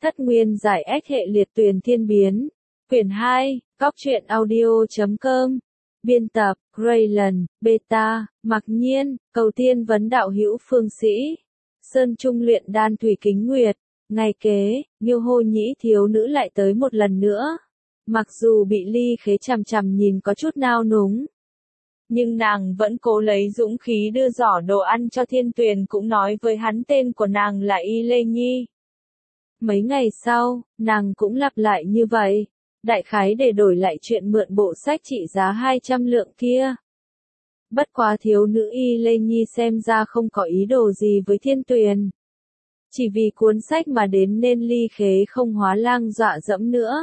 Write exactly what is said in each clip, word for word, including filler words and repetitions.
Thất nguyên giải ách hệ liệt tuyển thiên biến. Quyển hai, góc truyện audio chấm com. Biên tập, Graylan, Beta, Mặc Nhiên, cầu tiên vấn đạo hữu phương sĩ. Sơn Trung luyện đan thủy kính nguyệt. Ngày kế, Nghiêu Hô Nhĩ thiếu nữ lại tới một lần nữa. Mặc dù bị Ly Khế chằm chằm nhìn có chút nao núng, nhưng nàng vẫn cố lấy dũng khí đưa giỏ đồ ăn cho Thiên Tuyền, cũng nói với hắn tên của nàng là Y Lê Nhi. Mấy ngày sau, nàng cũng lặp lại như vậy, đại khái để đổi lại chuyện mượn bộ sách trị giá hai trăm lượng kia. Bất quá thiếu nữ Y Lê Nhi xem ra không có ý đồ gì với Thiên Tuyền. Chỉ vì cuốn sách mà đến nên Ly Khế không hóa lang dọa dẫm nữa.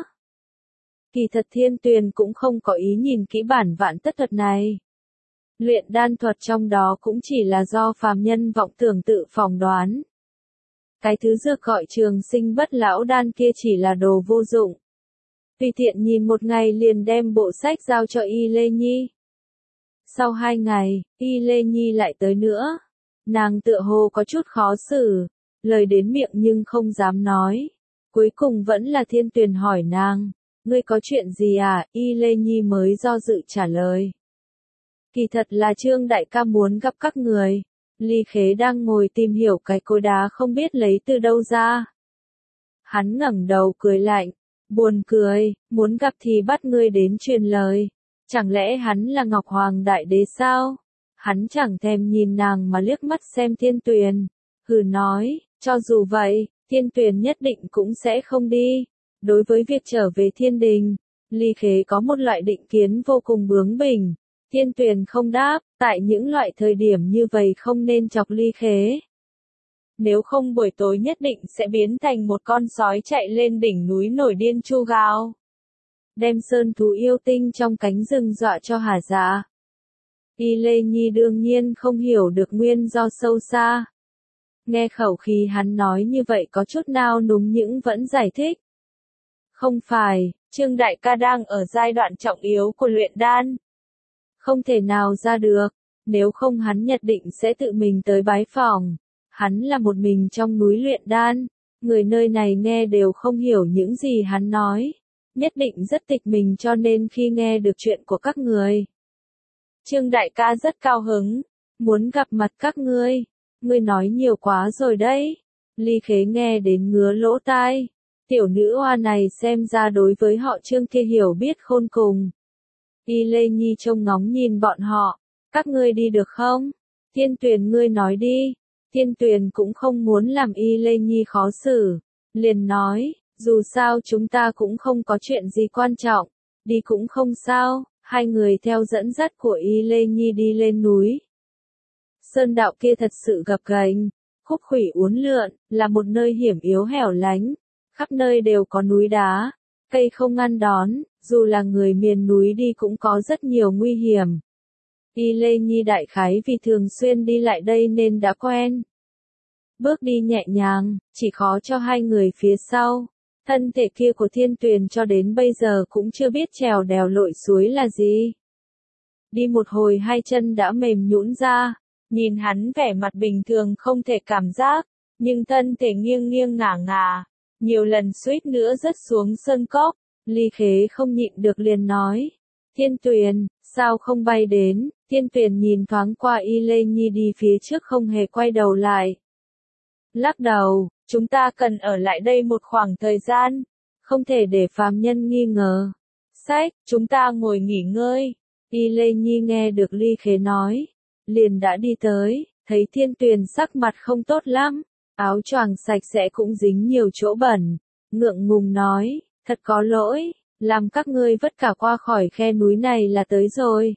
Kỳ thật Thiên Tuyền cũng không có ý nhìn kỹ bản vạn tất thuật này. Luyện đan thuật trong đó cũng chỉ là do phàm nhân vọng tưởng tự phỏng đoán. Cái thứ dược gọi trường sinh bất lão đan kia chỉ là đồ vô dụng. Tùy tiện nhìn một ngày liền đem bộ sách giao cho Y Lê Nhi. Sau hai ngày, Y Lê Nhi lại tới nữa. Nàng tựa hồ có chút khó xử, lời đến miệng nhưng không dám nói. Cuối cùng vẫn là Thiên Tuyền hỏi nàng, ngươi có chuyện gì à? Y Lê Nhi mới do dự trả lời. Kỳ thật là Trương đại ca muốn gặp các người. Ly Khế đang ngồi tìm hiểu cái cối đá không biết lấy từ đâu ra. Hắn ngẩng đầu cười lạnh, buồn cười, muốn gặp thì bắt ngươi đến truyền lời. Chẳng lẽ hắn là Ngọc Hoàng Đại Đế sao? Hắn chẳng thèm nhìn nàng mà liếc mắt xem Thiên Tuyền. Hừ nói, cho dù vậy, Thiên Tuyền nhất định cũng sẽ không đi. Đối với việc trở về thiên đình, Ly Khế có một loại định kiến vô cùng bướng bỉnh. Thiên Tuyền không đáp, tại những loại thời điểm như vậy không nên chọc Ly Khế. Nếu không buổi tối nhất định sẽ biến thành một con sói chạy lên đỉnh núi nổi điên chu gào. Đem sơn thú yêu tinh trong cánh rừng dọa cho hả dạ. Y Lê Nhi đương nhiên không hiểu được nguyên do sâu xa. Nghe khẩu khí hắn nói như vậy có chút nao núng nhưng vẫn giải thích. Không phải, Trương đại ca đang ở giai đoạn trọng yếu của luyện đan. Không thể nào ra được, nếu không hắn nhất định sẽ tự mình tới bái phỏng. Hắn là một mình trong núi luyện đan, người nơi này nghe đều không hiểu những gì hắn nói. Nhất định rất tịch mình cho nên khi nghe được chuyện của các người. Trương đại ca rất cao hứng, muốn gặp mặt các ngươi. Ngươi nói nhiều quá rồi đấy. Ly Khế nghe đến ngứa lỗ tai. Tiểu nữ hoa này xem ra đối với họ Trương kia hiểu biết khôn cùng. Y Lê Nhi trông ngóng nhìn bọn họ. Các ngươi đi được không? Thiên Tuyền ngươi nói đi. Thiên Tuyền cũng không muốn làm Y Lê Nhi khó xử. Liền nói, dù sao chúng ta cũng không có chuyện gì quan trọng. Đi cũng không sao. Hai người theo dẫn dắt của Y Lê Nhi đi lên núi. Sơn đạo kia thật sự gập ghềnh, khúc khuỷu uốn lượn, là một nơi hiểm yếu hẻo lánh. Khắp nơi đều có núi đá, cây không ngăn đón, dù là người miền núi đi cũng có rất nhiều nguy hiểm. Y Lê Nhi đại khái vì thường xuyên đi lại đây nên đã quen. Bước đi nhẹ nhàng, chỉ khó cho hai người phía sau. Thân thể kia của Thiên Tuyền cho đến bây giờ cũng chưa biết trèo đèo lội suối là gì. Đi một hồi hai chân đã mềm nhũn ra, nhìn hắn vẻ mặt bình thường không thể cảm giác, nhưng thân thể nghiêng nghiêng ngả ngả. Nhiều lần suýt nữa rớt xuống sơn cốc, Ly Khế không nhịn được liền nói. Thiên Tuyền, sao không bay đến? Thiên Tuyền nhìn thoáng qua Y Lê Nhi đi phía trước không hề quay đầu lại. Lắc đầu, chúng ta cần ở lại đây một khoảng thời gian, không thể để phàm nhân nghi ngờ. Sách, chúng ta ngồi nghỉ ngơi. Y Lê Nhi nghe được Ly Khế nói, liền đã đi tới, thấy Thiên Tuyền sắc mặt không tốt lắm. Áo choàng sạch sẽ cũng dính nhiều chỗ bẩn, ngượng ngùng nói, thật có lỗi, làm các ngươi vất cả qua khỏi khe núi này là tới rồi.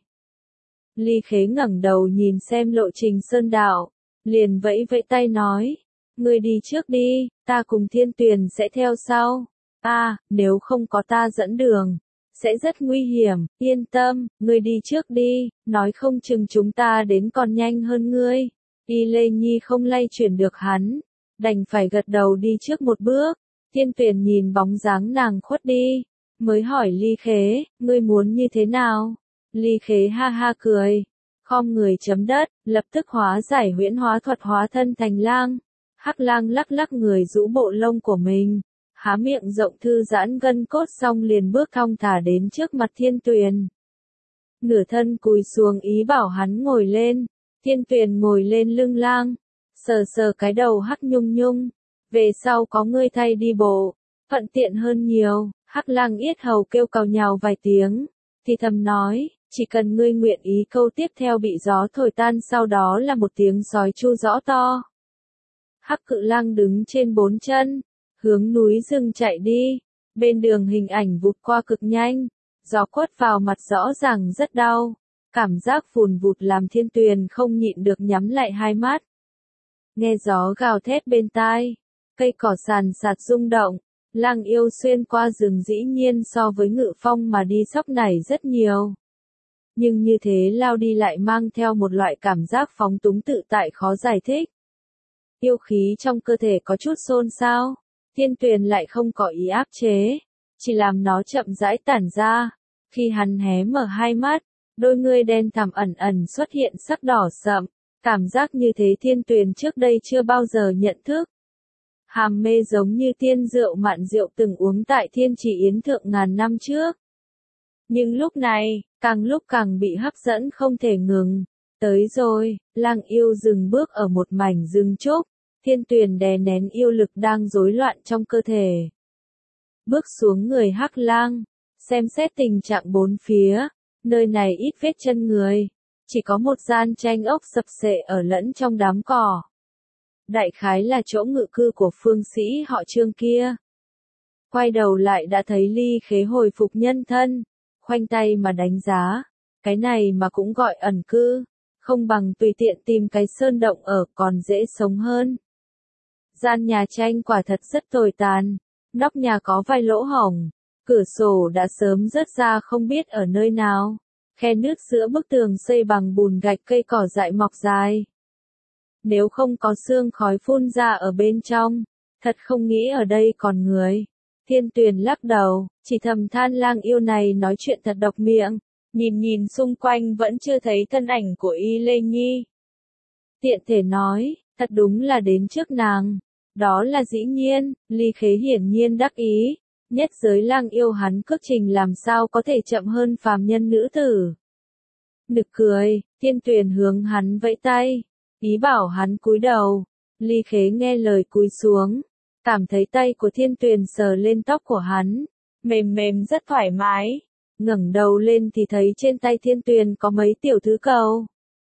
Ly Khế ngẩng đầu nhìn xem lộ trình sơn đạo, liền vẫy vẫy tay nói, ngươi đi trước đi, ta cùng Thiên Tuyền sẽ theo sau. À, nếu không có ta dẫn đường, sẽ rất nguy hiểm, yên tâm, ngươi đi trước đi, nói không chừng chúng ta đến còn nhanh hơn ngươi. Y Lê Nhi không lay chuyển được hắn. Đành phải gật đầu đi trước một bước. Thiên Tuyền nhìn bóng dáng nàng khuất đi, mới hỏi Ly Khế, ngươi muốn như thế nào? Ly Khế ha ha cười, khom người chấm đất, lập tức hóa giải huyễn hóa thuật hóa thân thành lang. Hắc lang lắc lắc người rũ bộ lông của mình, há miệng rộng thư giãn gân cốt xong liền bước thong thả đến trước mặt Thiên Tuyền. Nửa thân cúi xuống ý bảo hắn ngồi lên, Thiên Tuyền ngồi lên lưng lang, sờ sờ cái đầu Hắc Nhung Nhung, về sau có ngươi thay đi bộ, thuận tiện hơn nhiều. Hắc Lang yết hầu kêu cào nhào vài tiếng, thì thầm nói, chỉ cần ngươi nguyện ý câu tiếp theo bị gió thổi tan sau đó là một tiếng sói chu rõ to. Hắc Cự Lang đứng trên bốn chân, hướng núi rừng chạy đi, bên đường hình ảnh vụt qua cực nhanh, gió quất vào mặt rõ ràng rất đau, cảm giác phùn vụt làm Thiên Tuyền không nhịn được nhắm lại hai mắt. Nghe gió gào thét bên tai, cây cỏ sàn sạt rung động, Lang Yêu xuyên qua rừng dĩ nhiên so với Ngự Phong mà đi sóc nảy rất nhiều. Nhưng như thế lao đi lại mang theo một loại cảm giác phóng túng tự tại khó giải thích. Yêu khí trong cơ thể có chút xôn xao, Thiên Tuyền lại không có ý áp chế, chỉ làm nó chậm rãi tản ra. Khi hắn hé mở hai mắt, đôi ngươi đen thẳm ẩn ẩn xuất hiện sắc đỏ sậm, cảm giác như thế Thiên Tuyền trước đây chưa bao giờ nhận thức. Hàm mê giống như tiên rượu mạn rượu từng uống tại Thiên Trì Yến Thượng ngàn năm trước. Nhưng lúc này, càng lúc càng bị hấp dẫn không thể ngừng. Tới rồi, Lang Yêu dừng bước ở một mảnh rừng trúc, Thiên Tuyền đè nén yêu lực đang rối loạn trong cơ thể. Bước xuống người Hắc Lang, xem xét tình trạng bốn phía, nơi này ít vết chân người, chỉ có một gian tranh ốc sập xệ ở lẫn trong đám cỏ. Đại khái là chỗ ngự cư của phương sĩ họ Trương kia. Quay đầu lại đã thấy Ly Khế hồi phục nhân thân, khoanh tay mà đánh giá, cái này mà cũng gọi ẩn cư, không bằng tùy tiện tìm cái sơn động ở còn dễ sống hơn. Gian nhà tranh quả thật rất tồi tàn, nóc nhà có vài lỗ hổng, cửa sổ đã sớm rớt ra không biết ở nơi nào, khe nước giữa bức tường xây bằng bùn gạch cây cỏ dại mọc dài. Nếu không có sương khói phun ra ở bên trong, thật không nghĩ ở đây còn người. Thiên Tuyền lắc đầu, chỉ thầm than Lang Yêu này nói chuyện thật độc miệng, nhìn nhìn xung quanh vẫn chưa thấy thân ảnh của Y Lê Nhi. Tiện thể nói, thật đúng là đến trước nàng. Đó là dĩ nhiên, Ly Khế hiển nhiên đắc ý, nhất giới Lang Yêu hắn cước trình làm sao có thể chậm hơn phàm nhân nữ tử. Nực cười, Thiên Tuyền hướng hắn vẫy tay, ý bảo hắn cúi đầu. Ly Khế nghe lời cúi xuống, cảm thấy tay của Thiên Tuyền sờ lên tóc của hắn, mềm mềm rất thoải mái, ngẩng đầu lên thì thấy trên tay Thiên Tuyền có mấy tiểu thứ cầu.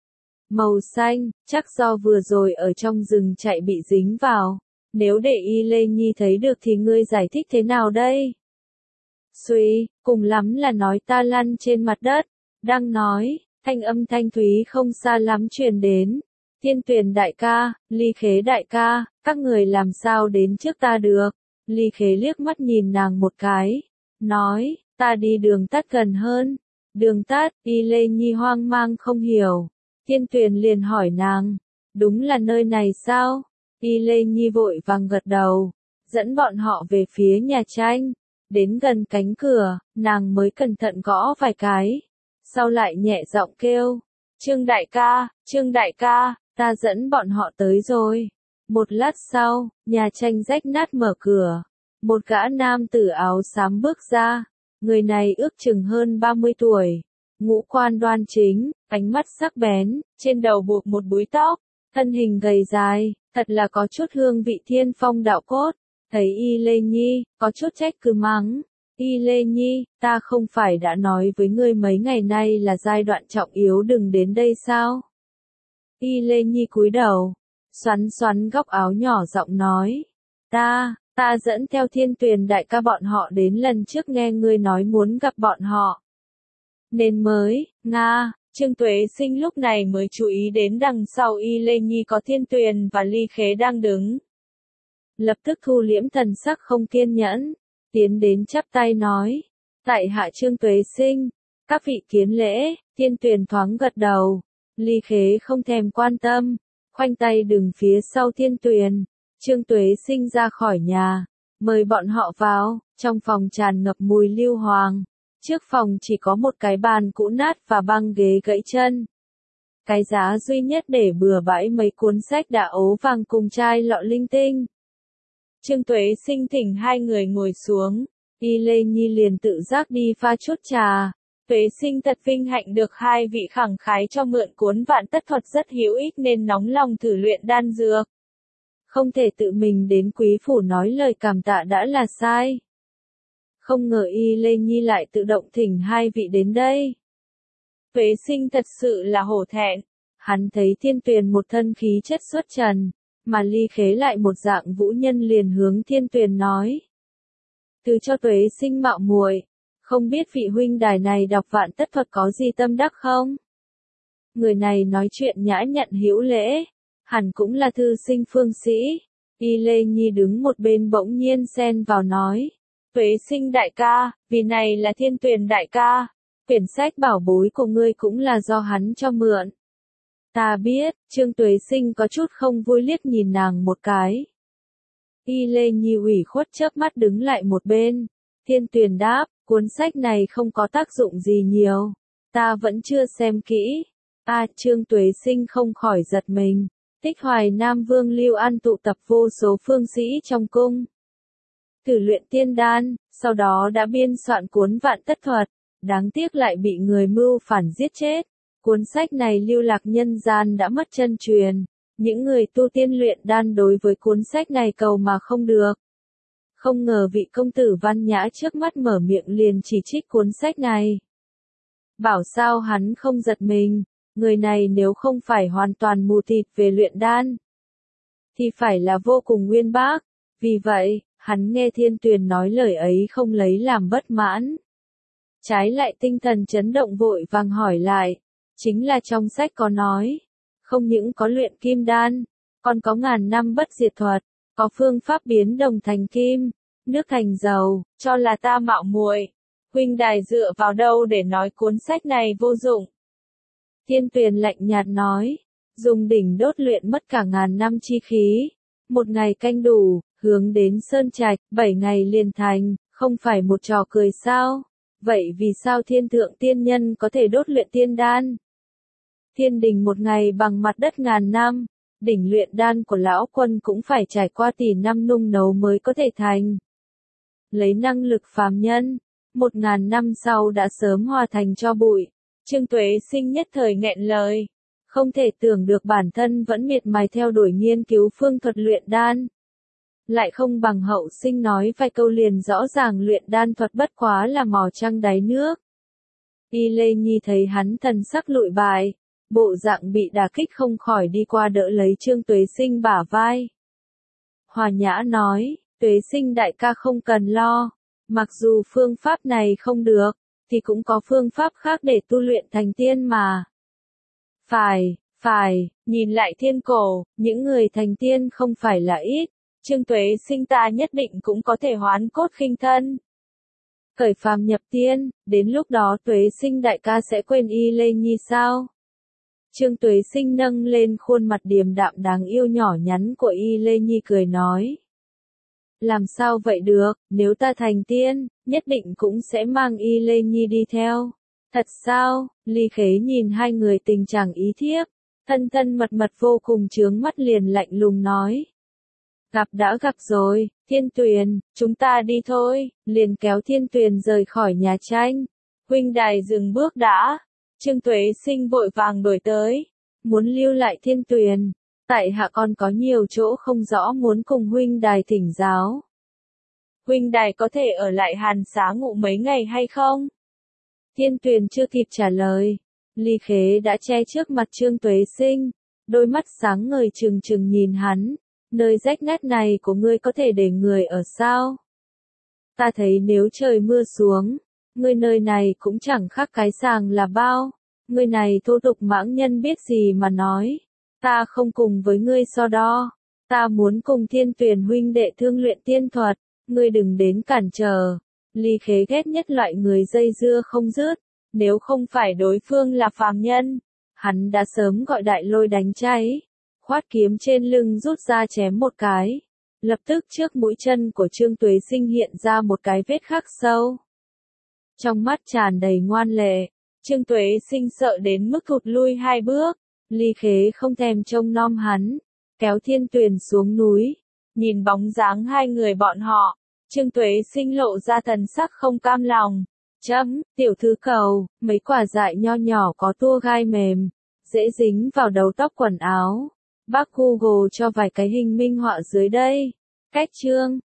Màu xanh, chắc do vừa rồi ở trong rừng chạy bị dính vào, nếu để Y Lê Nhi thấy được thì ngươi giải thích thế nào đây? Suy, cùng lắm là nói ta lăn trên mặt đất, đang nói, thanh âm thanh thúy không xa lắm truyền đến. Thiên Tuyền đại ca, Ly Khế đại ca, các người làm sao đến trước ta được? Ly Khế liếc mắt nhìn nàng một cái, nói, ta đi đường tắt gần hơn. Đường tắt, Y Lê Nhi hoang mang không hiểu. Thiên Tuyền liền hỏi nàng, đúng là nơi này sao? Y Lê Nhi vội vàng gật đầu, dẫn bọn họ về phía nhà tranh. Đến gần cánh cửa, nàng mới cẩn thận gõ vài cái. Sau lại nhẹ giọng kêu, Trương đại ca, Trương đại ca, ta dẫn bọn họ tới rồi. Một lát sau, nhà tranh rách nát mở cửa. Một gã nam tử áo xám bước ra. Người này ước chừng hơn ba mươi tuổi. Ngũ quan đoan chính, ánh mắt sắc bén, trên đầu buộc một búi tóc, thân hình gầy dài, thật là có chút hương vị thiên phong đạo cốt. Thấy Y Lê Nhi, có chút trách cứ mắng. Y Lê Nhi, ta không phải đã nói với ngươi mấy ngày nay là giai đoạn trọng yếu đừng đến đây sao? Y Lê Nhi cúi đầu, xoắn xoắn góc áo nhỏ giọng nói. Ta, ta dẫn theo Thiên Tuyền đại ca bọn họ đến lần trước nghe ngươi nói muốn gặp bọn họ. Nên mới, Nga, Trương Tuế Sinh lúc này mới chú ý đến đằng sau Y Lê Nhi có Thiên Tuyền và Ly Khế đang đứng. Lập tức thu liễm thần sắc không kiên nhẫn, tiến đến chắp tay nói, tại hạ Trương Tuế Sinh, các vị kiến lễ. Thiên Tuyền thoáng gật đầu, Ly Khế không thèm quan tâm, khoanh tay đứng phía sau Thiên Tuyền. Trương Tuế Sinh ra khỏi nhà, mời bọn họ vào, trong phòng tràn ngập mùi lưu hoàng, trước phòng chỉ có một cái bàn cũ nát và băng ghế gãy chân. Cái giá duy nhất để bừa bãi mấy cuốn sách đã ố vàng cùng chai lọ linh tinh. Trương Tuế Sinh thỉnh hai người ngồi xuống, Y Lê Nhi liền tự giác đi pha chút trà. Tuế Sinh thật vinh hạnh được hai vị khẳng khái cho mượn cuốn Vạn Tất Thuật rất hữu ích nên nóng lòng thử luyện đan dược. Không thể tự mình đến quý phủ nói lời cảm tạ đã là sai. Không ngờ Y Lê Nhi lại tự động thỉnh hai vị đến đây. Tuế Sinh thật sự là hổ thẹn. Hắn thấy Thiên Tuyền một thân khí chất xuất trần, mà Ly Khế lại một dạng vũ nhân liền hướng Thiên Tuyền nói. Từ cho Tuế Sinh mạo muội, không biết vị huynh đài này đọc Vạn Tất Thuật có gì tâm đắc không? Người này nói chuyện nhã nhặn hữu lễ, hẳn cũng là thư sinh phương sĩ. Y Lê Nhi đứng một bên bỗng nhiên xen vào nói. Tuế Sinh đại ca, vì này là Thiên Tuyền đại ca. Quyển sách bảo bối của ngươi cũng là do hắn cho mượn. Ta biết, Trương Tuế Sinh có chút không vui liếc nhìn nàng một cái. Y Lê Nhi ủy khuất chớp mắt đứng lại một bên. Thiên Tuyền đáp, cuốn sách này không có tác dụng gì nhiều. Ta vẫn chưa xem kỹ. A Trương Tuế Sinh không khỏi giật mình. Tích Hoài Nam Vương Lưu An tụ tập vô số phương sĩ trong cung. Thử luyện tiên đan, sau đó đã biên soạn cuốn Vạn Tất Thuật. Đáng tiếc lại bị người mưu phản giết chết. Cuốn sách này lưu lạc nhân gian đã mất chân truyền. Những người tu tiên luyện đan đối với cuốn sách này cầu mà không được. Không ngờ vị công tử văn nhã trước mắt mở miệng liền chỉ trích cuốn sách này. Bảo sao hắn không giật mình, người này nếu không phải hoàn toàn mù tịt về luyện đan, thì phải là vô cùng uyên bác. Vì vậy, hắn nghe Thiên Tuyền nói lời ấy không lấy làm bất mãn. Trái lại tinh thần chấn động vội vàng hỏi lại, chính là trong sách có nói, không những có luyện kim đan, còn có ngàn năm bất diệt thuật, có phương pháp biến đồng thành kim, nước thành dầu, cho là ta mạo muội. Huynh đài dựa vào đâu để nói cuốn sách này vô dụng? Thiên Tuyền lạnh nhạt nói, dùng đỉnh đốt luyện mất cả ngàn năm chi khí, một ngày canh đủ, hướng đến sơn trạch, bảy ngày liền thành, không phải một trò cười sao? Vậy vì sao thiên thượng tiên nhân có thể đốt luyện tiên đan? Thiên đình một ngày bằng mặt đất ngàn năm, đỉnh luyện đan của lão quân cũng phải trải qua tỷ năm nung nấu mới có thể thành. Lấy năng lực phàm nhân, một ngàn năm sau đã sớm hòa thành tro bụi. Trương Tuế Sinh nhất thời nghẹn lời, không thể tưởng được bản thân vẫn miệt mài theo đuổi nghiên cứu phương thuật luyện đan. Lại không bằng hậu sinh nói vài câu liền rõ ràng luyện đan thuật bất quá là mò trăng đáy nước. Y Lê Nhi thấy hắn thần sắc lụi bại, bộ dạng bị đả kích không khỏi đi qua đỡ lấy Trương Tuế Sinh bả vai. Hòa nhã nói, Tuế Sinh đại ca không cần lo, mặc dù phương pháp này không được, thì cũng có phương pháp khác để tu luyện thành tiên mà. Phải, phải, nhìn lại thiên cổ, những người thành tiên không phải là ít. Trương Tuế Sinh ta nhất định cũng có thể hoán cốt khinh thân. Khởi phàm nhập tiên, đến lúc đó Tuế Sinh đại ca sẽ quên Y Lê Nhi sao? Trương Tuế Sinh nâng lên khuôn mặt điềm đạm đáng yêu nhỏ nhắn của Y Lê Nhi cười nói. Làm sao vậy được, nếu ta thành tiên, nhất định cũng sẽ mang Y Lê Nhi đi theo. Thật sao? Ly Khế nhìn hai người tình trạng ý thiếp, thân thân mật mật vô cùng chướng mắt liền lạnh lùng nói. Gặp đã gặp rồi, Thiên Tuyền, chúng ta đi thôi, liền kéo Thiên Tuyền rời khỏi nhà tranh. Huynh đài dừng bước đã. Trương Tuế Sinh vội vàng đổi tới, muốn lưu lại Thiên Tuyền, tại hạ còn có nhiều chỗ không rõ muốn cùng huynh đài thỉnh giáo. Huynh đài có thể ở lại Hàn Xá ngụ mấy ngày hay không? Thiên Tuyền chưa kịp trả lời, Ly Khế đã che trước mặt Trương Tuế Sinh, đôi mắt sáng ngời trừng trừng nhìn hắn, nơi rách nát này của ngươi có thể để người ở sao? Ta thấy nếu trời mưa xuống, ngươi nơi này cũng chẳng khác cái sàng là bao, ngươi này thô tục mãng nhân biết gì mà nói, ta không cùng với ngươi so đo, ta muốn cùng Thiên Tuyền huynh đệ thương luyện tiên thuật, ngươi đừng đến cản trở. Ly Khế ghét nhất loại người dây dưa không dứt, nếu không phải đối phương là phàm nhân, hắn đã sớm gọi đại lôi đánh cháy, khoát kiếm trên lưng rút ra chém một cái. Lập tức trước mũi chân của Trương Tuế Sinh hiện ra một cái vết khắc sâu. Trong mắt tràn đầy ngoan lệ, Trương Tuế Sinh sợ đến mức thụt lui hai bước, Ly Khế không thèm trông nom hắn, kéo Thiên Tuyền xuống núi, Nhìn bóng dáng hai người bọn họ, Trương Tuế Sinh lộ ra thần sắc không cam lòng. Chấm, tiểu thư cầu, mấy quả dại nho nhỏ có tua gai mềm, dễ dính vào đầu tóc quần áo. Bác Google cho vài cái hình minh họa dưới đây. Cách chương